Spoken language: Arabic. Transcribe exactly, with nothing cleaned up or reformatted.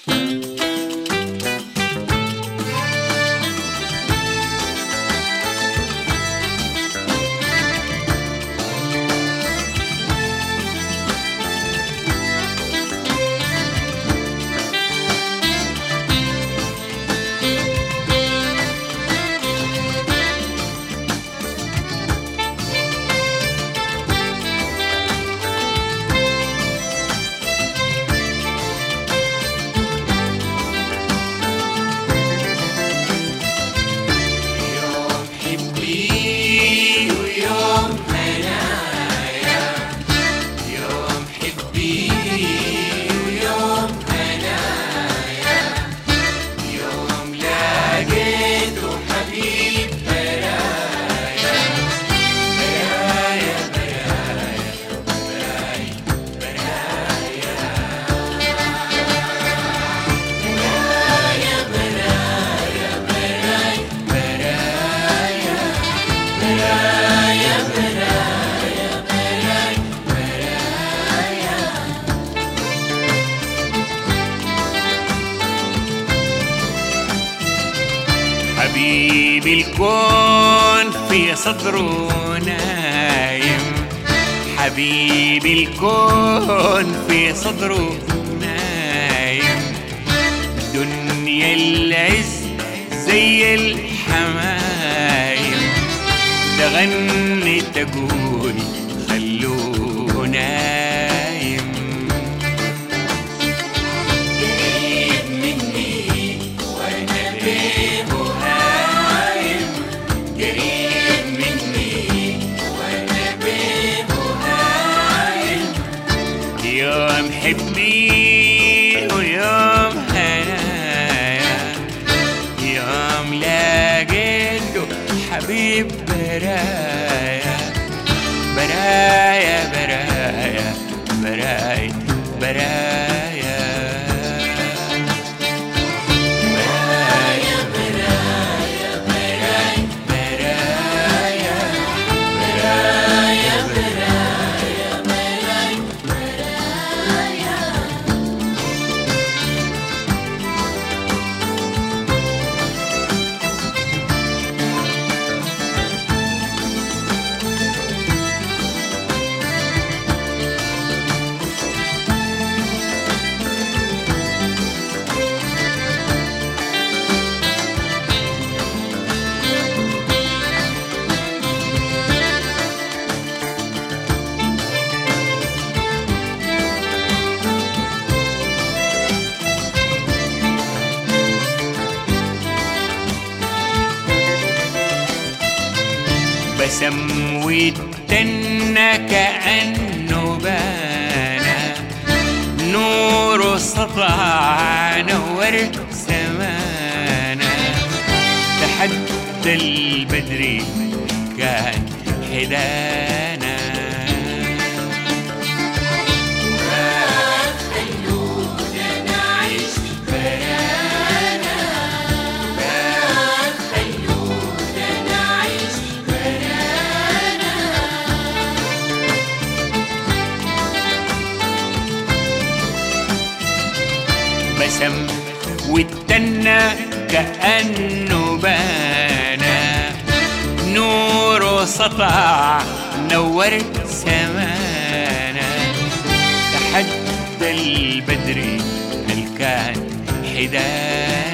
حبيب الكون في صدره نايم، حبيب الكون في صدره نايم، دنيا العز زي الحمايم، تغني تقول خلوه نايم. قريب مني وانا بيه هايم، قريب مني وانا بيه هايم، يوم حبي ويوم هنايا، يوم لاقيته حبيب برايا، برايا برايا برايا برايا برايا برايا برايا برايا برايا برايا برايا برايا. بسم والتنة كأنه بانا، نور سطع نور سمانا، تحدى البدر كان حدانا. خلونا نعيش برانا، خلونا نعيش برانا. بسم والتنة كأنه بانا، نور سطع نور سمانا، تحدى البدر الكان حدانا.